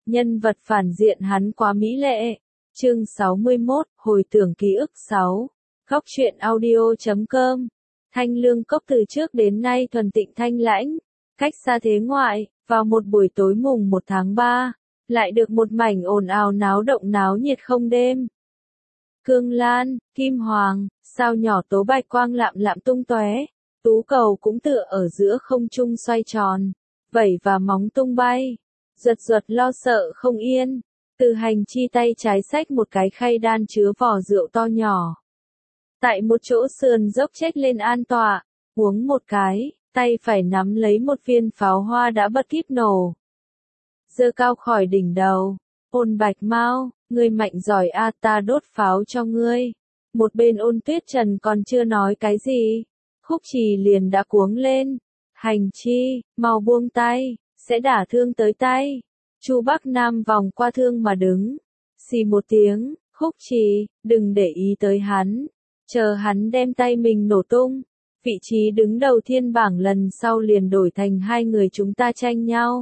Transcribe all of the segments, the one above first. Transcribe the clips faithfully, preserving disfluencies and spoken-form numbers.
Nhân vật phản diện hắn quá mỹ lệ. Chương sáu mươi mốt, hồi tưởng ký ức sáu. Góc truyện audio chấm com. Thanh Lương Cốc từ trước đến nay thuần tịnh thanh lãnh, cách xa thế ngoại, vào một buổi tối mùng một tháng ba, lại được một mảnh ồn ào náo động náo nhiệt không đêm. Cương lan, kim hoàng, sao nhỏ tố bạch quang lạm lạm tung tóe, tú cầu cũng tựa ở giữa không trung xoay tròn, vẩy và móng tung bay, giật giật lo sợ không yên. Từ Hành Chi tay trái xách một cái khay đan chứa vỏ rượu to nhỏ. Tại một chỗ sườn dốc chết lên an tọa, uống một cái, tay phải nắm lấy một viên pháo hoa đã bật kíp nổ. Giơ cao khỏi đỉnh đầu, Ôn Bạch Mao, ngươi mạnh giỏi a, ta đốt pháo cho ngươi. Một bên Ôn Tuyết Trần còn chưa nói cái gì, Khúc Trì liền đã cuống lên. Hành Chi, mau buông tay, sẽ đả thương tới tay. Chu Bắc Nam vòng qua thương mà đứng. Xì một tiếng, Khúc Trì, đừng để ý tới hắn. Chờ hắn đem tay mình nổ tung. Vị trí đứng đầu thiên bảng lần sau liền đổi thành hai người chúng ta tranh nhau.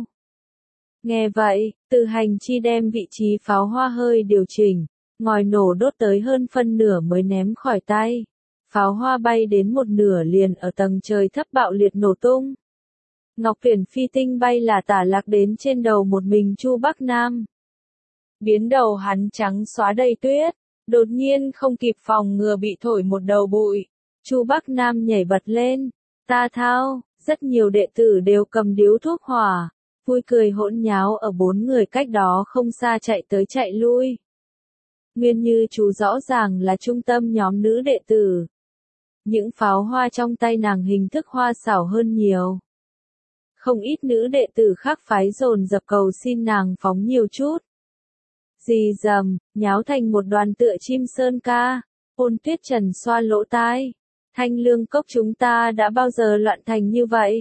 Nghe vậy, Từ Hành Chi đem vị trí pháo hoa hơi điều chỉnh. Ngòi nổ đốt tới hơn phân nửa mới ném khỏi tay. Pháo hoa bay đến một nửa liền ở tầng trời thấp bạo liệt nổ tung. Ngọc Viễn phi tinh bay là tả lạc đến trên đầu một mình Chu Bắc Nam. Biến đầu hắn trắng xóa đầy tuyết, đột nhiên không kịp phòng ngừa bị thổi một đầu bụi. Chu Bắc Nam nhảy bật lên, ta thao, rất nhiều đệ tử đều cầm điếu thuốc hỏa, vui cười hỗn nháo ở bốn người cách đó không xa chạy tới chạy lui. Nguyên Như chú rõ ràng là trung tâm nhóm nữ đệ tử. Những pháo hoa trong tay nàng hình thức hoa xảo hơn nhiều. Không ít nữ đệ tử khác phái dồn dập cầu xin nàng phóng nhiều chút. Dì dầm, nháo thành một đoàn tựa chim sơn ca. Ôn Tuyết Trần xoa lỗ tai. Thanh Lương Cốc chúng ta đã bao giờ loạn thành như vậy?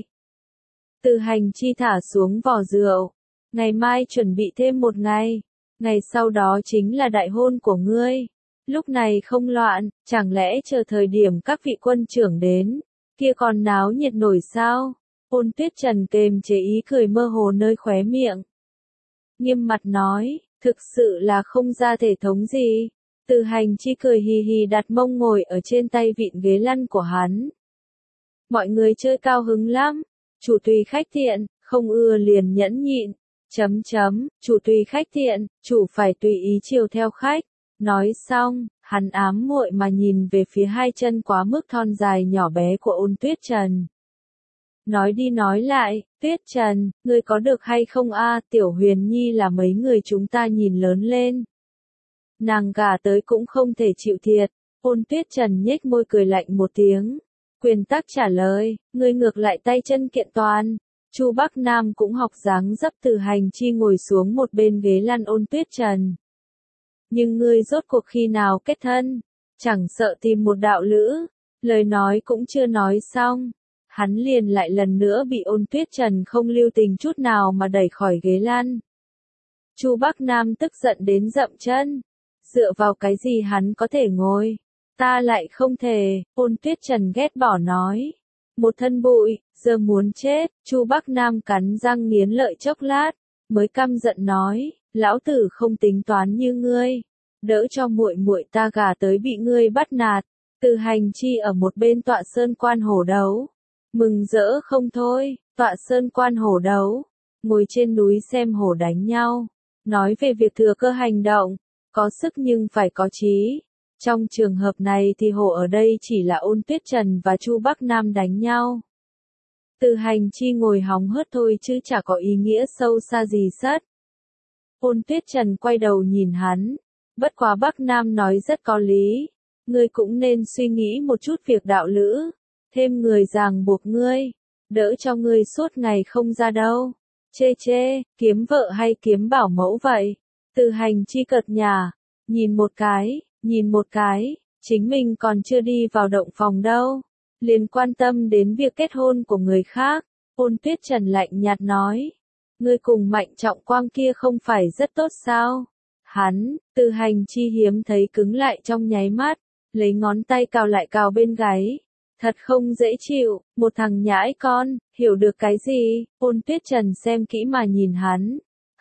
Từ Hành Chi thả xuống vỏ rượu. Ngày mai chuẩn bị thêm một ngày. Ngày sau đó chính là đại hôn của ngươi. Lúc này không loạn, chẳng lẽ chờ thời điểm các vị quân trưởng đến, kia còn náo nhiệt nổi sao? Ôn Tuyết Trần kềm chế ý cười mơ hồ nơi khóe miệng. Nghiêm mặt nói, thực sự là không ra thể thống gì. Từ Hành Chi cười hì hì đặt mông ngồi ở trên tay vịn ghế lăn của hắn. Mọi người chơi cao hứng lắm. Chủ tùy khách thiện, không ưa liền nhẫn nhịn. Chấm chấm, chủ tùy khách thiện, chủ phải tùy ý chiều theo khách. Nói xong, hắn ám muội mà nhìn về phía hai chân quá mức thon dài nhỏ bé của Ôn Tuyết Trần. Nói đi nói lại, Tuyết Trần, ngươi có được hay không a? Tiểu Huyền Nhi là mấy người chúng ta nhìn lớn lên. Nàng gả tới cũng không thể chịu thiệt. Ôn Tuyết Trần nhếch môi cười lạnh một tiếng. Quyền tắc trả lời, ngươi ngược lại tay chân kiện toàn. Chu Bắc Nam cũng học dáng dấp Từ Hành Chi ngồi xuống một bên ghế lăn Ôn Tuyết Trần. Nhưng ngươi rốt cuộc khi nào kết thân? Chẳng sợ tìm một đạo lữ. Lời nói cũng chưa nói xong. Hắn liền lại lần nữa bị Ôn Tuyết Trần không lưu tình chút nào mà đẩy khỏi ghế lăn. Chu Bắc Nam tức giận đến dậm chân. Dựa vào cái gì hắn có thể ngồi? Ta lại không thể, Ôn Tuyết Trần ghét bỏ nói. Một thân bụi, giờ muốn chết, Chu Bắc Nam cắn răng nghiến lợi chốc lát, mới căm giận nói, lão tử không tính toán như ngươi, đỡ cho muội muội ta gả tới bị ngươi bắt nạt. Từ Hành Chi ở một bên tọa sơn quan hổ đấu, mừng rỡ không thôi. Tọa sơn quan hổ đấu, ngồi trên núi xem hổ đánh nhau, nói về việc thừa cơ hành động, có sức nhưng phải có trí. Trong trường hợp này thì hổ ở đây chỉ là Ôn Tuyết Trần và Chu Bắc Nam đánh nhau. Từ Hành Chi ngồi hóng hớt thôi chứ chả có ý nghĩa sâu xa gì sất. Ôn Tuyết Trần quay đầu nhìn hắn, bất quá Bắc Nam nói rất có lý, ngươi cũng nên suy nghĩ một chút việc đạo lữ, thêm người ràng buộc ngươi, đỡ cho ngươi suốt ngày không ra đâu. Chê chê, kiếm vợ hay kiếm bảo mẫu vậy? Từ Hành Chi cợt nhả, nhìn một cái, nhìn một cái, chính mình còn chưa đi vào động phòng đâu, liền quan tâm đến việc kết hôn của người khác. Ôn Tuyết Trần lạnh nhạt nói, ngươi cùng Mạnh Trọng Quang kia không phải rất tốt sao? Hắn, Từ Hành Chi hiếm thấy cứng lại trong nháy mắt, lấy ngón tay cào lại cào bên gáy. Thật không dễ chịu, một thằng nhãi con, hiểu được cái gì? Ôn Tuyết Trần xem kỹ mà nhìn hắn.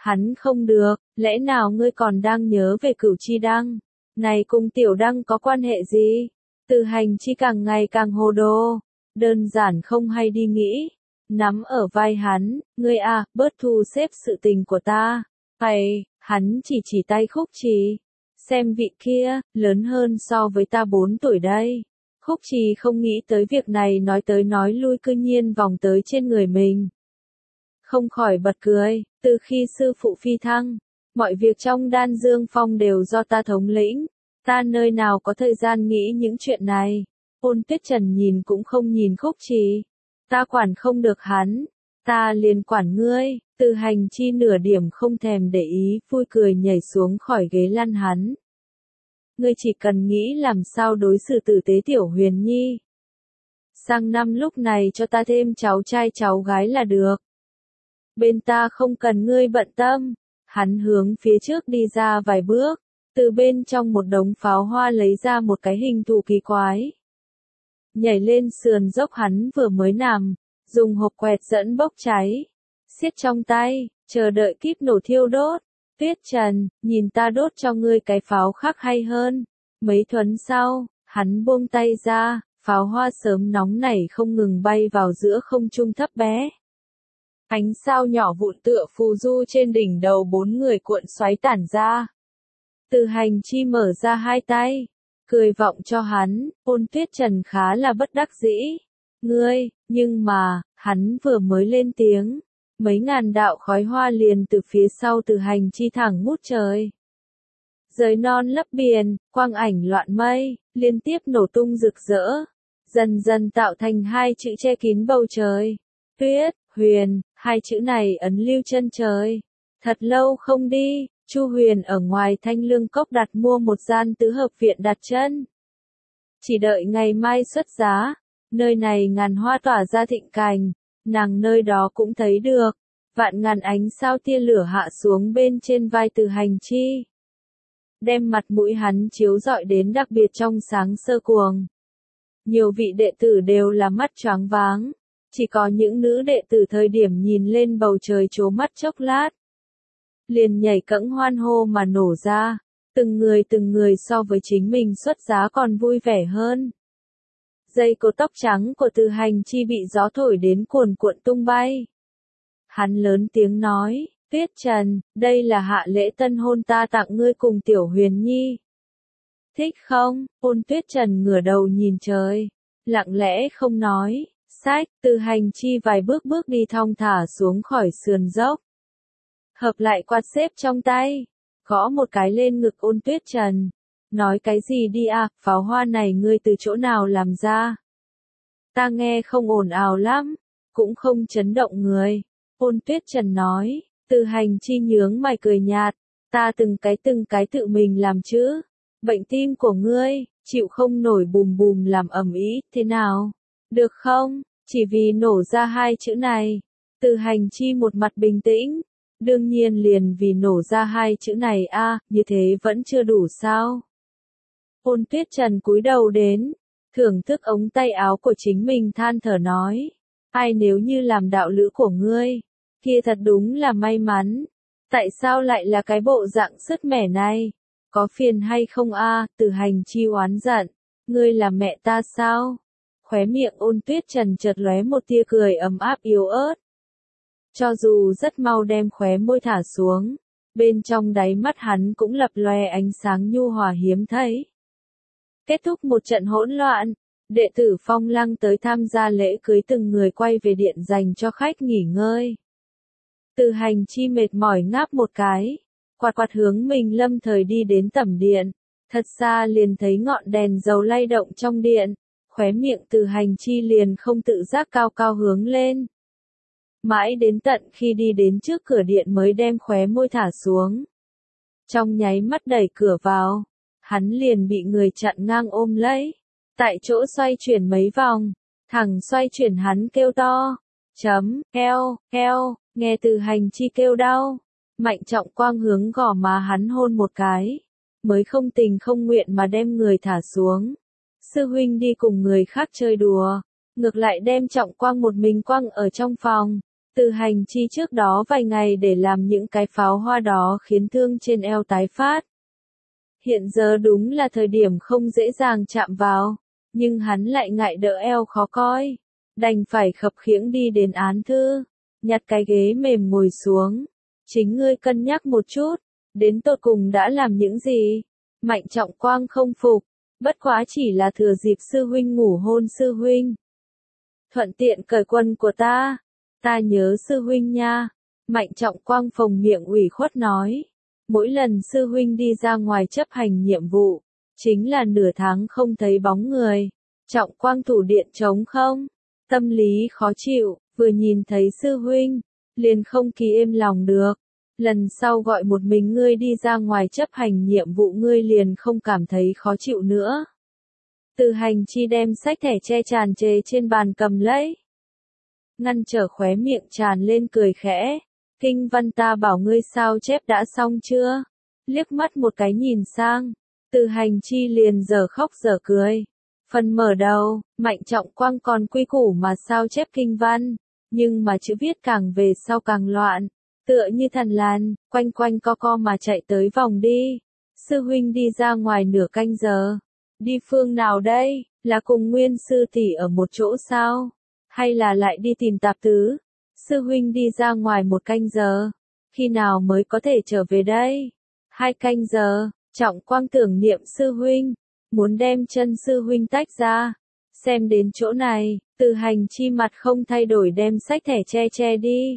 Hắn không được, lẽ nào ngươi còn đang nhớ về Cửu Chi Đăng? Này cùng Tiểu Đăng có quan hệ gì? Từ Hành Chi càng ngày càng hồ đồ, đơn giản không hay đi nghĩ. Nắm ở vai hắn, ngươi à, bớt thu xếp sự tình của ta. Hay, hắn chỉ chỉ tay Khúc Trì. Xem vị kia, lớn hơn so với ta bốn tuổi đây. Khúc Trì không nghĩ tới việc này, nói tới nói lui cư nhiên vòng tới trên người mình. Không khỏi bật cười, từ khi sư phụ phi thăng, mọi việc trong Đan Dương Phong đều do ta thống lĩnh. Ta nơi nào có thời gian nghĩ những chuyện này. Ôn Tuyết Trần nhìn cũng không nhìn Khúc Trì. Ta quản không được hắn, ta liền quản ngươi. Từ Hành Chi nửa điểm không thèm để ý, vui cười nhảy xuống khỏi ghế lăn hắn. Ngươi chỉ cần nghĩ làm sao đối xử tử tế Tiểu Huyền Nhi. Sang năm lúc này cho ta thêm cháu trai cháu gái là được. Bên ta không cần ngươi bận tâm. Hắn hướng phía trước đi ra vài bước, từ bên trong một đống pháo hoa lấy ra một cái hình thù kỳ quái. Nhảy lên sườn dốc hắn vừa mới nằm, dùng hộp quẹt dẫn bốc cháy. Siết trong tay, chờ đợi kíp nổ thiêu đốt. Tuyết Trần, nhìn ta đốt cho ngươi cái pháo khác hay hơn. Mấy thuấn sau, hắn buông tay ra, pháo hoa sớm nóng nảy không ngừng bay vào giữa không trung thấp bé. Ánh sao nhỏ vụn tựa phù du trên đỉnh đầu bốn người cuộn xoáy tản ra. Từ Hành Chi mở ra hai tay, cười vọng cho hắn. Ôn Tuyết Trần khá là bất đắc dĩ. Ngươi, nhưng mà, hắn vừa mới lên tiếng. Mấy ngàn đạo khói hoa liền từ phía sau Từ Hành Chi thẳng ngút trời. Rời non lấp biển, quang ảnh loạn mây, liên tiếp nổ tung rực rỡ. Dần dần tạo thành hai chữ che kín bầu trời. Tuyết, Huyền, hai chữ này ấn lưu chân trời. Thật lâu không đi, Chu Huyền ở ngoài Thanh Lương Cốc đặt mua một gian tứ hợp viện đặt chân. Chỉ đợi ngày mai xuất giá, nơi này ngàn hoa tỏa ra thịnh cành, nàng nơi đó cũng thấy được. Vạn ngàn ánh sao tia lửa hạ xuống bên trên vai Từ Hành Chi. Đem mặt mũi hắn chiếu rọi đến đặc biệt trong sáng sơ cuồng. Nhiều vị đệ tử đều là mắt choáng váng. Chỉ có những nữ đệ tử thời điểm nhìn lên bầu trời trố mắt chốc lát. Liền nhảy cẫng hoan hô mà nổ ra. Từng người từng người so với chính mình xuất giá còn vui vẻ hơn. Dây cột tóc trắng của Từ Hành Chi bị gió thổi đến cuồn cuộn tung bay. Hắn lớn tiếng nói, Tuyết Trần, đây là hạ lễ tân hôn ta tặng ngươi cùng Tiểu Huyền Nhi. Thích không? Ôn Tuyết Trần ngửa đầu nhìn trời, lặng lẽ không nói. Sách, Từ Hành Chi vài bước bước đi thong thả xuống khỏi sườn dốc. Hợp lại quạt xếp trong tay, gõ một cái lên ngực Ôn Tuyết Trần. Nói cái gì đi à, pháo hoa này ngươi từ chỗ nào làm ra? Ta nghe không ồn ào lắm, cũng không chấn động người. Ôn Tuyết Trần nói. Từ Hành Chi nhướng mày cười nhạt. Ta từng cái từng cái tự mình làm chứ. Bệnh tim của ngươi, chịu không nổi bùm bùm làm ầm ĩ, thế nào? Được không? Chỉ vì nổ ra hai chữ này. Từ Hành Chi một mặt bình tĩnh. Đương nhiên liền vì nổ ra hai chữ này a, à, như thế vẫn chưa đủ sao? Ôn Tuyết Trần cúi đầu đến, thưởng thức ống tay áo của chính mình than thở nói. Ai nếu như làm đạo lữ của ngươi, kia thật đúng là may mắn. Tại sao lại là cái bộ dạng sứt mẻ này? Có phiền hay không a? À? Từ Hành Chi oán giận. Ngươi là mẹ ta sao? Khóe miệng Ôn Tuyết Trần chợt lóe một tia cười ấm áp yếu ớt. Cho dù rất mau đem khóe môi thả xuống, bên trong đáy mắt hắn cũng lập lòe ánh sáng nhu hòa hiếm thấy. Kết thúc một trận hỗn loạn, đệ tử Phong Lăng tới tham gia lễ cưới từng người quay về điện dành cho khách nghỉ ngơi. Từ Hành Chi mệt mỏi ngáp một cái, quạt quạt hướng mình lâm thời đi đến tẩm điện, thật xa liền thấy ngọn đèn dầu lay động trong điện, khóe miệng Từ Hành Chi liền không tự giác cao cao hướng lên. Mãi đến tận khi đi đến trước cửa điện mới đem khóe môi thả xuống. Trong nháy mắt đẩy cửa vào, hắn liền bị người chặn ngang ôm lấy. Tại chỗ xoay chuyển mấy vòng, thẳng xoay chuyển hắn kêu to. Chấm, eo, eo, nghe Từ Hành Chi kêu đau. Mạnh Trọng Quang hướng gò má hắn hôn một cái. Mới không tình không nguyện mà đem người thả xuống. Sư huynh đi cùng người khác chơi đùa. Ngược lại đem Trọng Quang một mình quăng ở trong phòng. Từ hành chi trước đó vài ngày để làm những cái pháo hoa đó khiến thương trên eo tái phát. Hiện giờ đúng là thời điểm không dễ dàng chạm vào, nhưng hắn lại ngại đỡ eo khó coi. Đành phải khập khiễng đi đến án thư, nhặt cái ghế mềm ngồi xuống. Chính ngươi cân nhắc một chút, đến tột cùng đã làm những gì? Mạnh Trọng Quang không phục, bất quá chỉ là thừa dịp sư huynh ngủ hôn sư huynh. Thuận tiện cởi quần của ta, ta nhớ sư huynh nha. Mạnh Trọng Quang phồng miệng ủy khuất nói. Mỗi lần sư huynh đi ra ngoài chấp hành nhiệm vụ, chính là nửa tháng không thấy bóng người. Trọng Quang thủ điện trống không? Tâm lý khó chịu, vừa nhìn thấy sư huynh, liền không kỳ êm lòng được. Lần sau gọi một mình ngươi đi ra ngoài chấp hành nhiệm vụ ngươi liền không cảm thấy khó chịu nữa. Từ hành chi đem sách thẻ che tràn trề trên bàn cầm lấy. Ngăn trở khóe miệng tràn lên cười khẽ. Kinh văn ta bảo ngươi sao chép đã xong chưa? Liếc mắt một cái nhìn sang. Từ hành chi liền giờ khóc giờ cười. Phần mở đầu, Mạnh Trọng Quang còn quy củ mà sao chép kinh văn. Nhưng mà chữ viết càng về sau càng loạn. Tựa như thần lan, quanh quanh co co mà chạy tới vòng đi. Sư huynh đi ra ngoài nửa canh giờ. Đi phương nào đây? Là cùng Nguyên sư tỷ ở một chỗ sao? Hay là lại đi tìm tạp tứ? Sư huynh đi ra ngoài một canh giờ. Khi nào mới có thể trở về đây? Hai canh giờ. Trọng Quang tưởng niệm sư huynh. Muốn đem chân sư huynh tách ra. Xem đến chỗ này, Từ hành chi mặt không thay đổi đem sách thẻ che che đi.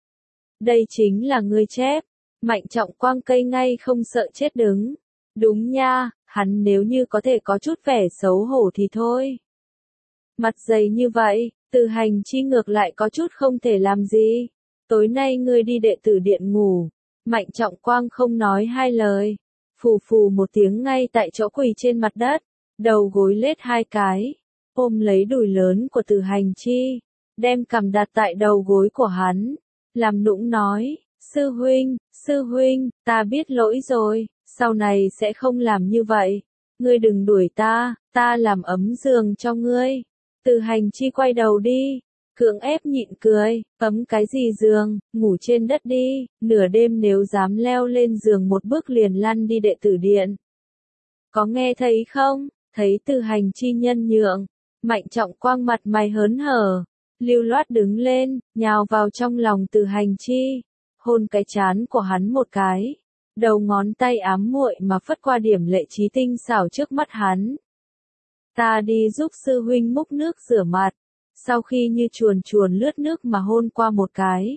Đây chính là ngươi chép. Mạnh Trọng Quang cây ngay không sợ chết đứng. Đúng nha, hắn nếu như có thể có chút vẻ xấu hổ thì thôi. Mặt dày như vậy, Từ hành chi ngược lại có chút không thể làm gì. Tối nay ngươi đi đệ tử điện ngủ. Mạnh Trọng Quang không nói hai lời. Phù phù một tiếng ngay tại chỗ quỳ trên mặt đất. Đầu gối lết hai cái. Ôm lấy đùi lớn của Từ hành chi. Đem cằm đặt tại đầu gối của hắn. Làm nũng nói. Sư huynh, sư huynh, ta biết lỗi rồi. Sau này sẽ không làm như vậy. Ngươi đừng đuổi ta, ta làm ấm giường cho ngươi. Từ hành chi quay đầu đi, cưỡng ép nhịn cười, ấm cái gì giường, ngủ trên đất đi, nửa đêm nếu dám leo lên giường một bước liền lăn đi đệ tử điện. Có nghe thấy không? Thấy Từ hành chi nhân nhượng, Mạnh Trọng Quang mặt mày hớn hở, lưu loát đứng lên, nhào vào trong lòng Từ hành chi, hôn cái trán của hắn một cái. Đầu ngón tay ám muội mà phất qua điểm lệ trí tinh xảo trước mắt hắn. Ta đi giúp sư huynh múc nước rửa mặt. Sau khi như chuồn chuồn lướt nước mà hôn qua một cái.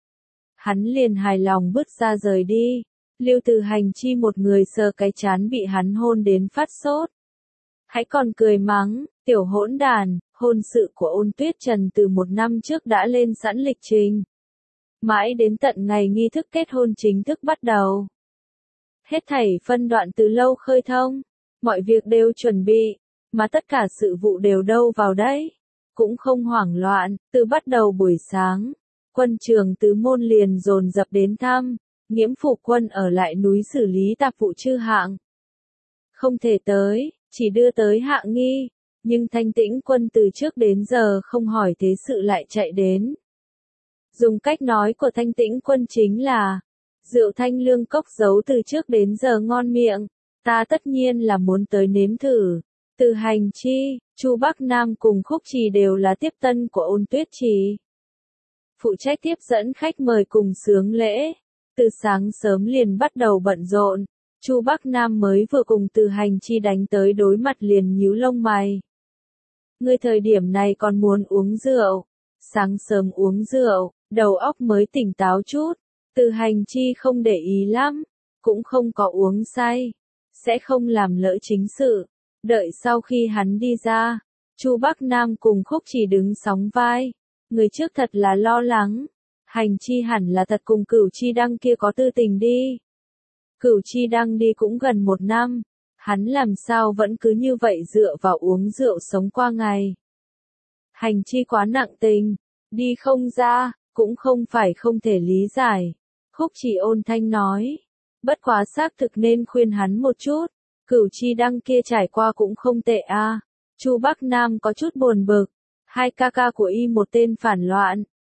Hắn liền hài lòng bước ra rời đi. Lưu Từ hành chi một người sờ cái trán bị hắn hôn đến phát sốt. Hãy còn cười mắng, tiểu hỗn đàn, hôn sự của Ôn Tuyết Trần từ một năm trước đã lên sẵn lịch trình. Mãi đến tận ngày nghi thức kết hôn chính thức bắt đầu. Hết thảy phân đoạn từ lâu khơi thông, mọi việc đều chuẩn bị, mà tất cả sự vụ đều đâu vào đấy, cũng không hoảng loạn, từ bắt đầu buổi sáng, quân trường tứ môn liền dồn dập đến thăm, Nghiễm Phụ Quân ở lại núi xử lý tạp vụ chư hạng. Không thể tới, chỉ đưa tới hạng nghi, nhưng Thanh Tĩnh Quân từ trước đến giờ không hỏi thế sự lại chạy đến. Dùng cách nói của Thanh Tĩnh Quân chính là, rượu thanh lương cốc giấu từ trước đến giờ ngon miệng, ta tất nhiên là muốn tới nếm thử. Từ hành chi, Chu Bắc Nam cùng Khúc Trì đều là tiếp tân của Ôn Tuyết Trì. Phụ trách tiếp dẫn khách mời cùng sướng lễ. Từ sáng sớm liền bắt đầu bận rộn. Chu Bắc Nam mới vừa cùng Từ hành chi đánh tới đối mặt liền nhíu lông mày. Ngươi thời điểm này còn muốn uống rượu. Sáng sớm uống rượu, đầu óc mới tỉnh táo chút. Từ hành chi không để ý lắm, cũng không có uống say, sẽ không làm lỡ chính sự. Đợi sau khi hắn đi ra, Chu Bắc Nam cùng Khúc Trì đứng sóng vai. Người trước thật là lo lắng. Hành chi hẳn là thật cùng Cửu Chi Đăng kia có tư tình đi. Cửu Chi Đăng đi cũng gần một năm. Hắn làm sao vẫn cứ như vậy dựa vào uống rượu sống qua ngày. Hành chi quá nặng tình, đi không ra, cũng không phải không thể lý giải. Khúc Trì ôn thanh nói. Bất quá xác thực nên khuyên hắn một chút. Cửu Chi Đăng kia trải qua cũng không tệ a. À. Chu Bắc Nam có chút buồn bực. Hai ca ca của y một tên phản loạn.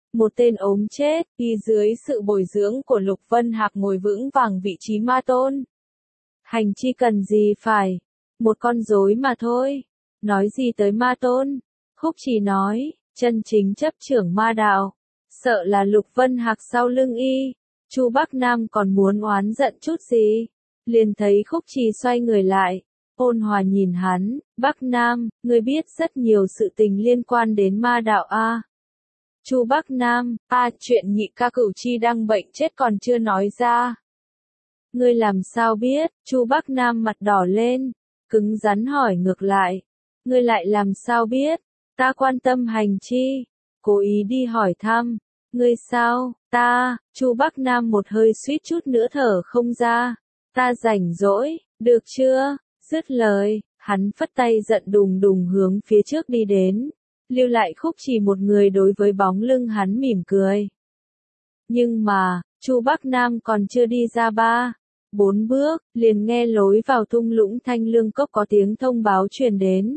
một tên ốm chết, y dưới sự bồi dưỡng của Lục Vân Hạc ngồi vững vàng vị trí ma tôn. Hành chi cần gì phải, một con rối mà thôi, nói gì tới ma tôn, Khúc Trì nói, chân chính chấp trưởng ma đạo, sợ là Lục Vân Hạc sau lưng y, Chu Bắc Nam còn muốn oán giận chút gì, liền thấy Khúc Trì xoay người lại, ôn hòa nhìn hắn, Bắc Nam, ngươi biết rất nhiều sự tình liên quan đến ma đạo a. Chu Bắc Nam, a chuyện nhị ca Cửu Chi đang bệnh chết còn chưa nói ra. Ngươi làm sao biết, Chu Bắc Nam mặt đỏ lên, cứng rắn hỏi ngược lại. Ngươi lại làm sao biết, ta quan tâm hành chi, cố ý đi hỏi thăm. Ngươi sao, ta, Chu Bắc Nam một hơi suýt chút nữa thở không ra. Ta rảnh rỗi, được chưa, dứt lời, hắn phất tay giận đùng đùng hướng phía trước đi đến. Lưu lại Khúc Trì một người đối với bóng lưng hắn mỉm cười. Nhưng mà, Chu Bắc Nam còn chưa đi ra ba, bốn bước, liền nghe lối vào thung lũng Thanh Lương Cốc có tiếng thông báo truyền đến.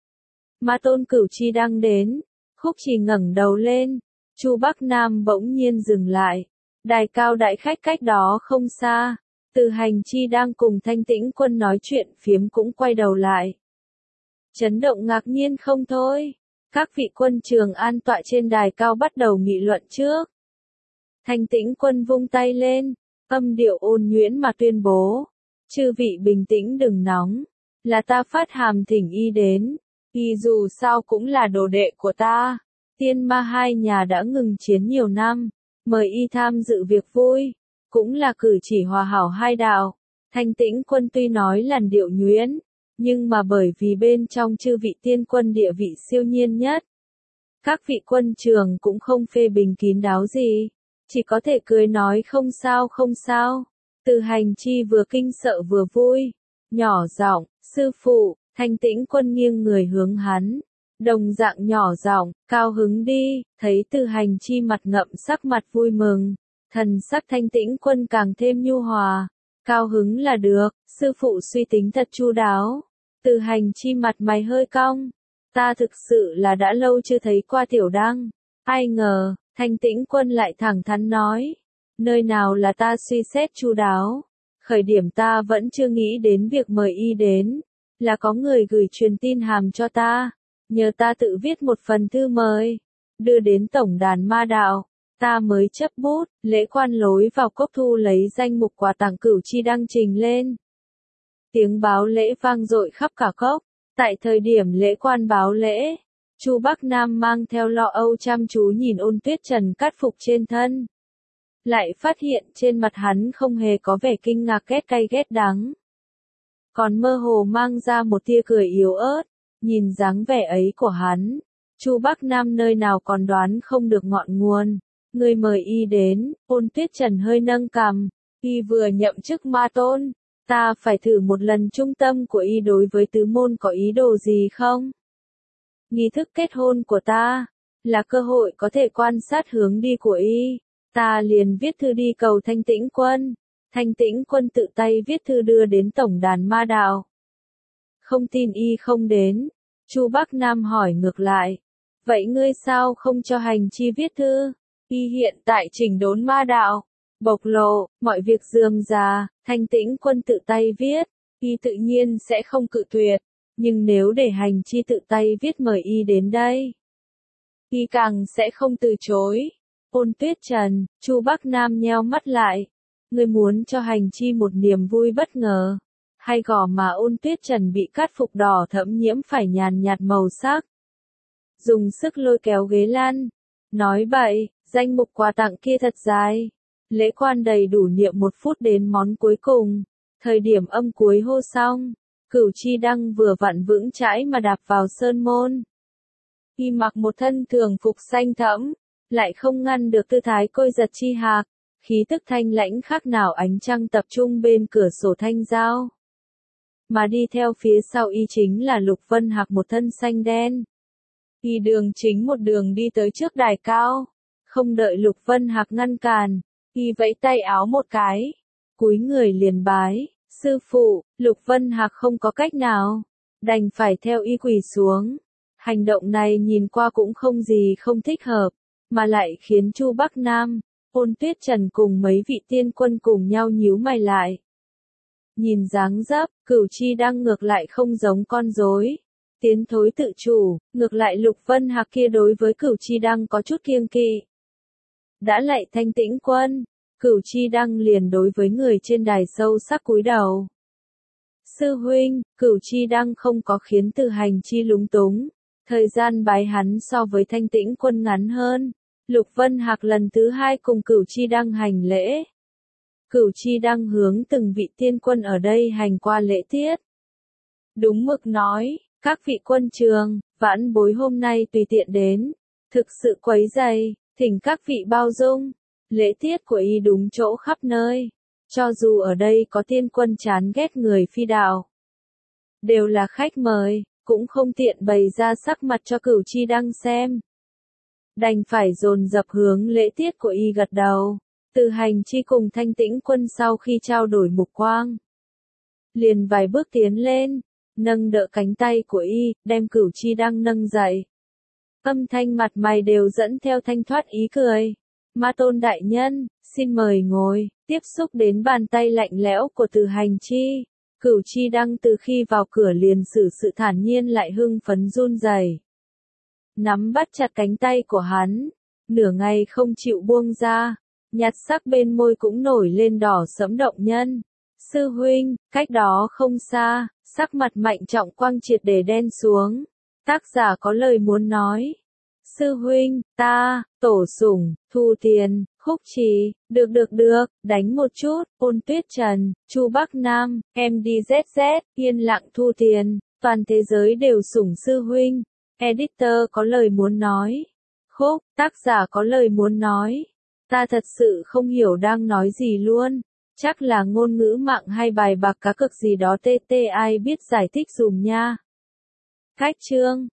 Ma tôn Cửu Chi đang đến. Khúc Trì ngẩng đầu lên, Chu Bắc Nam bỗng nhiên dừng lại. Đài cao đại khách cách đó không xa, Từ Hành Chi đang cùng Thanh Tĩnh Quân nói chuyện phiếm cũng quay đầu lại. Chấn động ngạc nhiên không thôi. Các vị quân Trường An tọa trên đài cao bắt đầu nghị luận trước. Thanh Tĩnh Quân vung tay lên, âm điệu ôn nhuyễn mà tuyên bố. Chư vị bình tĩnh đừng nóng, là ta phát hàm thỉnh y đến. Y dù sao cũng là đồ đệ của ta. Tiên ma hai nhà đã ngừng chiến nhiều năm, mời y tham dự việc vui, cũng là cử chỉ hòa hảo hai đạo. Thanh Tĩnh Quân tuy nói làn điệu nhuyễn, nhưng mà bởi vì bên trong chư vị tiên quân địa vị siêu nhiên nhất. Các vị quân trường cũng không phê bình kín đáo gì, chỉ có thể cười nói không sao không sao. Từ Hành Chi vừa kinh sợ vừa vui, nhỏ giọng, sư phụ. Thanh Tĩnh Quân nghiêng người hướng hắn, đồng dạng nhỏ giọng, cao hứng đi, thấy Từ Hành Chi mặt ngậm sắc mặt vui mừng, thần sắc Thanh Tĩnh Quân càng thêm nhu hòa, cao hứng là được, sư phụ suy tính thật chu đáo. Từ Hành Chi mặt mày hơi cong, ta thực sự là đã lâu chưa thấy qua Tiểu Đăng, ai ngờ, Thanh Tĩnh Quân lại thẳng thắn nói, nơi nào là ta suy xét chu đáo, khởi điểm ta vẫn chưa nghĩ đến việc mời y đến. Là có người gửi truyền tin hàm cho ta, nhờ ta tự viết một phần thư mời, đưa đến tổng đàn ma đạo, ta mới chấp bút, lễ quan lối vào cốc thu lấy danh mục quà tặng Cửu Chi đăng trình lên. Tiếng báo lễ vang dội khắp cả cốc, tại thời điểm lễ quan báo lễ, Chu Bắc Nam mang theo lo âu chăm chú nhìn Ôn Tuyết Trần cát phục trên thân. Lại phát hiện trên mặt hắn không hề có vẻ kinh ngạc ghét cay ghét đắng. Còn mơ hồ mang ra một tia cười yếu ớt, nhìn dáng vẻ ấy của hắn, Chu Bắc Nam nơi nào còn đoán không được ngọn nguồn. Người mời y đến, Ôn Tuyết Trần hơi nâng cằm, y vừa nhậm chức ma tôn, ta phải thử một lần trung tâm của y đối với tứ môn có ý đồ gì không? Nghi thức kết hôn của ta, là cơ hội có thể quan sát hướng đi của y, ta liền viết thư đi cầu Thanh Tĩnh Quân. Thanh Tĩnh Quân tự tay viết thư đưa đến tổng đàn ma đạo. Không tin y không đến, Chu Bắc Nam hỏi ngược lại, vậy ngươi sao không cho Hành Chi viết thư? Y hiện tại chỉnh đốn ma đạo, bộc lộ, mọi việc rườm rà, Thanh Tĩnh Quân tự tay viết, y tự nhiên sẽ không cự tuyệt, nhưng nếu để Hành Chi tự tay viết mời y đến đây, y càng sẽ không từ chối. Ôn Tuyết Trần, Chu Bắc Nam nheo mắt lại. Ngươi muốn cho Hành Chi một niềm vui bất ngờ, hay gò mà Ôn Tuyết Trần bị cát phục đỏ thẫm nhiễm phải nhàn nhạt màu sắc. Dùng sức lôi kéo ghế lăn, nói bậy, danh mục quà tặng kia thật dài. Lễ quan đầy đủ niệm một phút đến món cuối cùng, thời điểm âm cuối hô xong, Cửu Chi Đăng vừa vặn vững chãi mà đạp vào sơn môn. Y mặc một thân thường phục xanh thẫm, lại không ngăn được tư thái côi giật chi hạc. Khí tức thanh lãnh khác nào ánh trăng tập trung bên cửa sổ thanh giao. Mà đi theo phía sau y chính là Lục Vân Hạc một thân xanh đen. Y đường chính một đường đi tới trước đài cao. Không đợi Lục Vân Hạc ngăn cản, y vẫy tay áo một cái. Cúi người liền bái, sư phụ, Lục Vân Hạc không có cách nào. Đành phải theo y quỳ xuống. Hành động này nhìn qua cũng không gì không thích hợp. mà lại khiến Chu Bắc Nam, Ôn Tuyết Trần cùng mấy vị tiên quân cùng nhau nhíu mày lại. Nhìn dáng dấp, Cửu Chi Đăng ngược lại không giống con rối, tiến thối tự chủ, ngược lại Lục Vân Hạc kia đối với Cửu Chi Đăng có chút kiêng kỵ. Đã lạy Thanh Tĩnh Quân, Cửu Chi Đăng liền đối với người trên đài sâu sắc cúi đầu. Sư huynh, Cửu Chi Đăng không có khiến Từ Hành Chi lúng túng, thời gian bái hắn so với Thanh Tĩnh Quân ngắn hơn. Lục Vân Hạc lần thứ hai cùng Cửu Chi Đăng hành lễ. Cửu Chi Đăng hướng từng vị tiên quân ở đây hành qua lễ tiết. Đúng mực nói, các vị quân trường, vãn bối hôm nay tùy tiện đến, thực sự quấy rầy, thỉnh các vị bao dung. Lễ tiết của y đúng chỗ khắp nơi, cho dù ở đây có tiên quân chán ghét người phi đạo, đều là khách mời, cũng không tiện bày ra sắc mặt cho Cửu Chi Đăng xem. Đành phải dồn dập hướng lễ tiết của y gật đầu. Từ Hành Chi cùng Thanh Tĩnh Quân sau khi trao đổi mục quang, liền vài bước tiến lên, nâng đỡ cánh tay của y, đem Cửu Chi Đăng nâng dậy. Âm thanh mặt mày đều dẫn theo thanh thoát ý cười. Ma Tôn đại nhân, xin mời ngồi. Tiếp xúc đến bàn tay lạnh lẽo của Từ Hành Chi, Cửu Chi Đăng từ khi vào cửa liền xử sự thản nhiên lại hưng phấn run rẩy. Nắm bắt chặt cánh tay của hắn, nửa ngày không chịu buông ra, nhạt sắc bên môi cũng nổi lên đỏ sẫm động nhân. Sư huynh, cách đó không xa, sắc mặt Mạnh Trọng Quang triệt để đen xuống. Tác giả có lời muốn nói. Sư huynh, ta, tổ sủng, thu tiền, khúc trì, được được được, đánh một chút, Ôn Tuyết Trần, Chu Bắc Nam, em đê zét zét, yên lặng thu tiền, toàn thế giới đều sủng sư huynh. Editor có lời muốn nói. Khúc, tác giả có lời muốn nói. Ta thật sự không hiểu đang nói gì luôn. Chắc là ngôn ngữ mạng hay bài bạc cá cược gì đó tê tê ai biết giải thích dùm nha. Khách chương.